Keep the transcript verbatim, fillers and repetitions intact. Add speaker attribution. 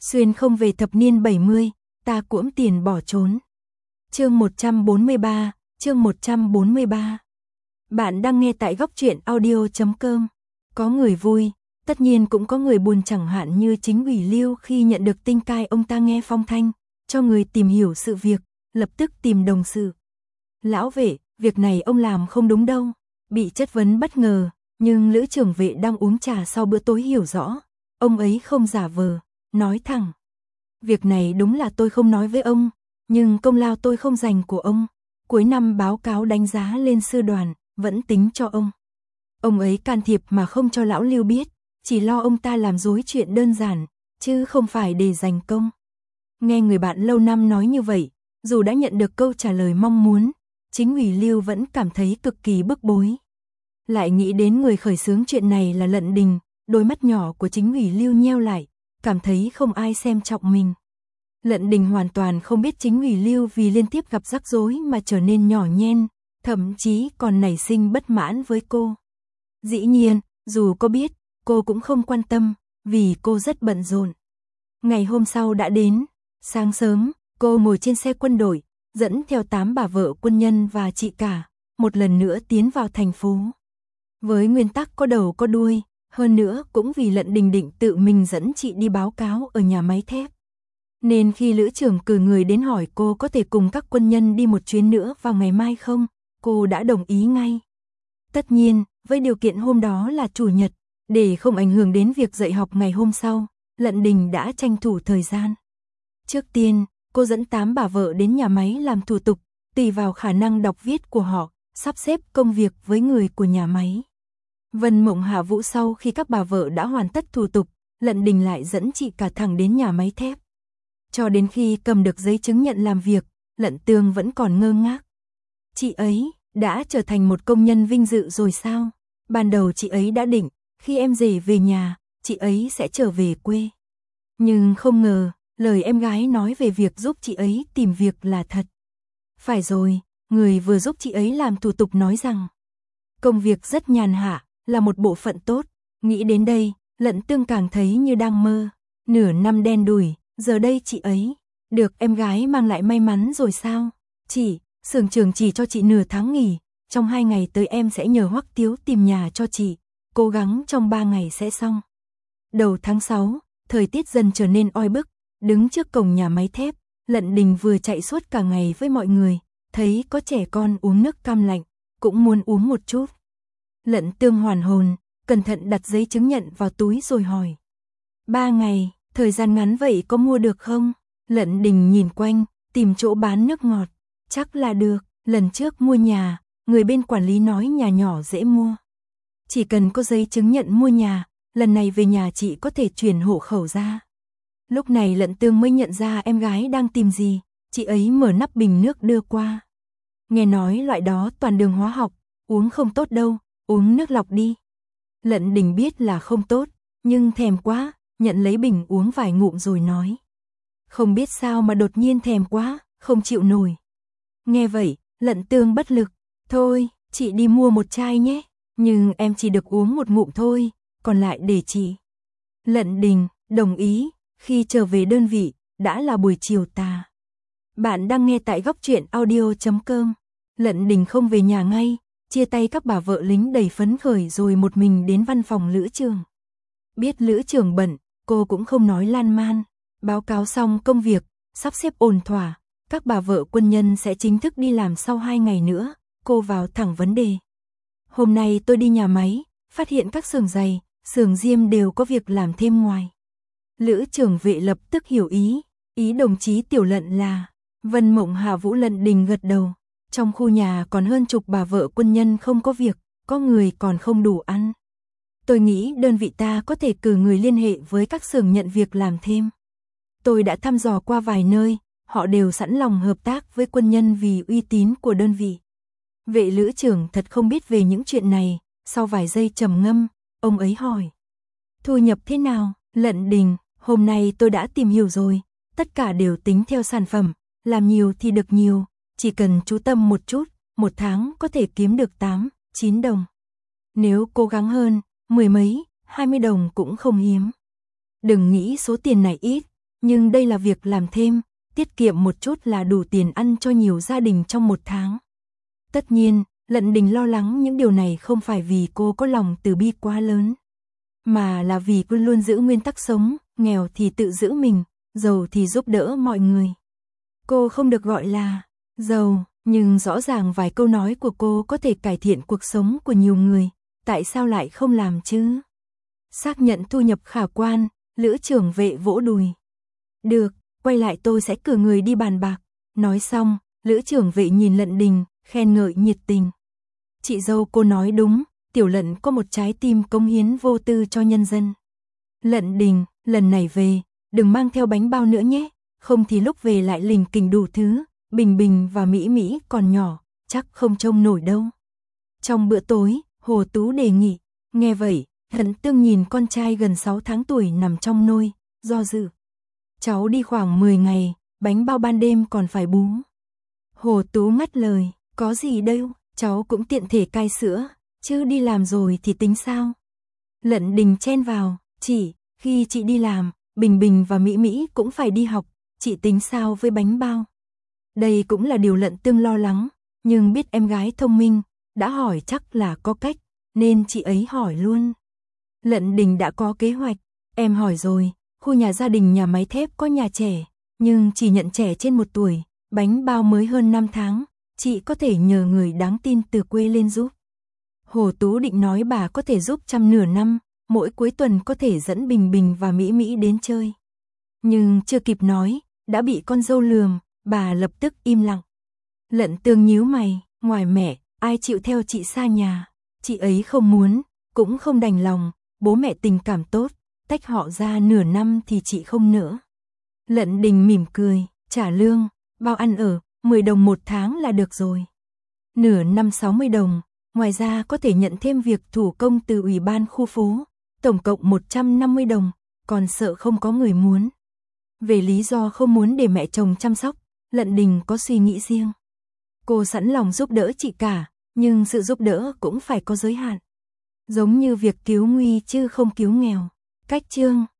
Speaker 1: Xuyên không về thập niên bảy mươi, ta cuỗm tiền bỏ trốn. Chương một trăm bốn mươi ba, chương một trăm bốn mươi ba. Bạn đang nghe tại góc truyện audio chấm com. Có người vui, tất nhiên cũng có người buồn, chẳng hạn như chính ủy Lưu khi nhận được tin cai ông ta nghe phong thanh, cho người tìm hiểu sự việc, lập tức tìm đồng sự. Lão Vệ, việc này ông làm không đúng đâu. Bị chất vấn bất ngờ, nhưng Lữ trưởng Vệ đang uống trà sau bữa tối hiểu rõ, ông ấy không giả vờ, nói thẳng. Việc này đúng là tôi không nói với ông, nhưng công lao tôi không dành của ông. Cuối năm báo cáo đánh giá lên sư đoàn, vẫn tính cho ông. Ông ấy can thiệp mà không cho lão Lưu biết, chỉ lo ông ta làm rối chuyện đơn giản, chứ không phải để giành công. Nghe người bạn lâu năm nói như vậy, dù đã nhận được câu trả lời mong muốn, chính ủy Lưu vẫn cảm thấy cực kỳ bức bối. Lại nghĩ đến người khởi xướng chuyện này là Lận Đình, đôi mắt nhỏ của chính ủy Lưu nheo lại, cảm thấy không ai xem trọng mình. Lận Đình hoàn toàn không biết chính ủy Lưu vì liên tiếp gặp rắc rối mà trở nên nhỏ nhen, thậm chí còn nảy sinh bất mãn với cô. Dĩ nhiên, dù cô biết, cô cũng không quan tâm, vì cô rất bận rộn. Ngày hôm sau đã đến, sáng sớm, cô ngồi trên xe quân đội, dẫn theo tám bà vợ quân nhân và chị cả, một lần nữa tiến vào thành phố. Với nguyên tắc có đầu có đuôi, hơn nữa cũng vì Lận Đình định tự mình dẫn chị đi báo cáo ở nhà máy thép. Nên khi Lữ trưởng cử người đến hỏi cô có thể cùng các quân nhân đi một chuyến nữa vào ngày mai không, cô đã đồng ý ngay. Tất nhiên, với điều kiện hôm đó là chủ nhật, để không ảnh hưởng đến việc dạy học ngày hôm sau, Lận Đình đã tranh thủ thời gian. Trước tiên, cô dẫn tám bà vợ đến nhà máy làm thủ tục, tùy vào khả năng đọc viết của họ, sắp xếp công việc với người của nhà máy. Vân Mộng Hạ Vũ sau khi các bà vợ đã hoàn tất thủ tục, Lận Đình lại dẫn chị cả thẳng đến nhà máy thép. Cho đến khi cầm được giấy chứng nhận làm việc, Lận Tương vẫn còn ngơ ngác. Chị ấy đã trở thành một công nhân vinh dự rồi sao? Ban đầu chị ấy đã định, khi em rể về nhà, chị ấy sẽ trở về quê. Nhưng không ngờ, lời em gái nói về việc giúp chị ấy tìm việc là thật. Phải rồi, người vừa giúp chị ấy làm thủ tục nói rằng công việc rất nhàn hạ, là một bộ phận tốt. Nghĩ đến đây, Lận Tương càng thấy như đang mơ. Nửa năm đen đủi, giờ đây chị ấy được em gái mang lại may mắn rồi sao? Chị, xưởng trưởng chỉ cho chị nửa tháng nghỉ, trong hai ngày tới em sẽ nhờ Hoắc Tiếu tìm nhà cho chị, cố gắng trong ba ngày sẽ xong. Đầu tháng sáu, thời tiết dần trở nên oi bức, đứng trước cổng nhà máy thép, Lận Đình vừa chạy suốt cả ngày với mọi người, thấy có trẻ con uống nước cam lạnh, cũng muốn uống một chút. Lận Tương hoàn hồn, cẩn thận đặt giấy chứng nhận vào túi rồi hỏi. Ba ngày, thời gian ngắn vậy có mua được không? Lận Đình nhìn quanh, tìm chỗ bán nước ngọt. Chắc là được, lần trước mua nhà, người bên quản lý nói nhà nhỏ dễ mua. Chỉ cần có giấy chứng nhận mua nhà, lần này về nhà chị có thể chuyển hộ khẩu ra. Lúc này Lận Tương mới nhận ra em gái đang tìm gì, chị ấy mở nắp bình nước đưa qua. Nghe nói loại đó toàn đường hóa học, uống không tốt đâu, uống nước lọc đi. Lận Đình biết là không tốt, nhưng thèm quá, nhận lấy bình uống vài ngụm rồi nói. Không biết sao mà đột nhiên thèm quá, không chịu nổi. Nghe vậy, Lận Tương bất lực, thôi, chị đi mua một chai nhé, nhưng em chỉ được uống một ngụm thôi, còn lại để chị. Lận Đình, đồng ý, khi trở về đơn vị, đã là buổi chiều tà. Bạn đang nghe tại góc truyện audio chấm com. Lận Đình không về nhà ngay, chia tay các bà vợ lính đầy phấn khởi rồi một mình đến văn phòng Lữ trưởng. Biết Lữ trưởng bận, cô cũng không nói lan man, báo cáo xong công việc, sắp xếp ổn thỏa, các bà vợ quân nhân sẽ chính thức đi làm sau hai ngày nữa, cô vào thẳng vấn đề. Hôm nay tôi đi nhà máy, phát hiện các xưởng giày, xưởng diêm đều có việc làm thêm ngoài. Lữ trưởng Vệ lập tức hiểu ý, ý đồng chí Tiểu Lận là. Vân Mộng Hạ Vũ Lận Đình gật đầu. Trong khu nhà còn hơn chục bà vợ quân nhân không có việc, có người còn không đủ ăn. Tôi nghĩ đơn vị ta có thể cử người liên hệ với các xưởng nhận việc làm thêm. Tôi đã thăm dò qua vài nơi, họ đều sẵn lòng hợp tác với quân nhân vì uy tín của đơn vị. Vệ Lữ trưởng thật không biết về những chuyện này, sau vài giây trầm ngâm, ông ấy hỏi. Thu nhập thế nào? Lận Đình, hôm nay tôi đã tìm hiểu rồi, tất cả đều tính theo sản phẩm, làm nhiều thì được nhiều, chỉ cần chú tâm một chút, một tháng có thể kiếm được tám, chín đồng. Nếu cố gắng hơn, mười mấy, hai mươi đồng cũng không hiếm. Đừng nghĩ số tiền này ít, nhưng đây là việc làm thêm, tiết kiệm một chút là đủ tiền ăn cho nhiều gia đình trong một tháng. Tất nhiên, Lận Đình lo lắng những điều này không phải vì cô có lòng từ bi quá lớn, mà là vì cô luôn giữ nguyên tắc sống, nghèo thì tự giữ mình, giàu thì giúp đỡ mọi người. Cô không được gọi là giàu, nhưng rõ ràng vài câu nói của cô có thể cải thiện cuộc sống của nhiều người, tại sao lại không làm chứ? Xác nhận thu nhập khả quan, Lữ trưởng vệ vỗ đùi. Được, quay lại tôi sẽ cử người đi bàn bạc. Nói xong, Lữ trưởng vệ nhìn Lận Đình, khen ngợi nhiệt tình. Chị dâu cô nói đúng, tiểu Lận có một trái tim cống hiến vô tư cho nhân dân. Lận Đình, lần này về, đừng mang theo bánh bao nữa nhé, không thì lúc về lại lình kình đủ thứ, Bình Bình và Mỹ Mỹ còn nhỏ, chắc không trông nổi đâu. Trong bữa tối, Hồ Tú đề nghị, nghe vậy, Hận Tương nhìn con trai gần sáu tháng tuổi nằm trong nôi, do dự. Cháu đi khoảng mười ngày, bánh bao ban đêm còn phải bú. Hồ Tú ngắt lời, có gì đâu, cháu cũng tiện thể cai sữa, chứ đi làm rồi thì tính sao? Lận Đình chen vào, chị, khi chị đi làm, Bình Bình và Mỹ Mỹ cũng phải đi học, chị tính sao với bánh bao? Đây cũng là điều Lận Tương lo lắng, nhưng biết em gái thông minh, đã hỏi chắc là có cách, nên chị ấy hỏi luôn. Lận Đình đã có kế hoạch, em hỏi rồi, khu nhà gia đình nhà máy thép có nhà trẻ, nhưng chỉ nhận trẻ trên một tuổi, bánh bao mới hơn năm tháng, chị có thể nhờ người đáng tin từ quê lên giúp. Hồ Tú định nói bà có thể giúp chăm nửa năm, mỗi cuối tuần có thể dẫn Bình Bình và Mỹ Mỹ đến chơi. Nhưng chưa kịp nói, đã bị con dâu lườm, bà lập tức im lặng. Lận Tương nhíu mày, ngoài mẹ, ai chịu theo chị xa nhà, chị ấy không muốn, cũng không đành lòng, bố mẹ tình cảm tốt, tách họ ra nửa năm thì chị không nỡ. Lận Đình mỉm cười, trả lương, bao ăn ở, mười đồng một tháng là được rồi. Nửa năm sáu mươi đồng, ngoài ra có thể nhận thêm việc thủ công từ ủy ban khu phố, tổng cộng một trăm năm mươi đồng, còn sợ không có người muốn. Về lý do không muốn để mẹ chồng chăm sóc, Lận Đình có suy nghĩ riêng. Cô sẵn lòng giúp đỡ chị cả, nhưng sự giúp đỡ cũng phải có giới hạn. Giống như việc cứu nguy chứ không cứu nghèo. Cách chương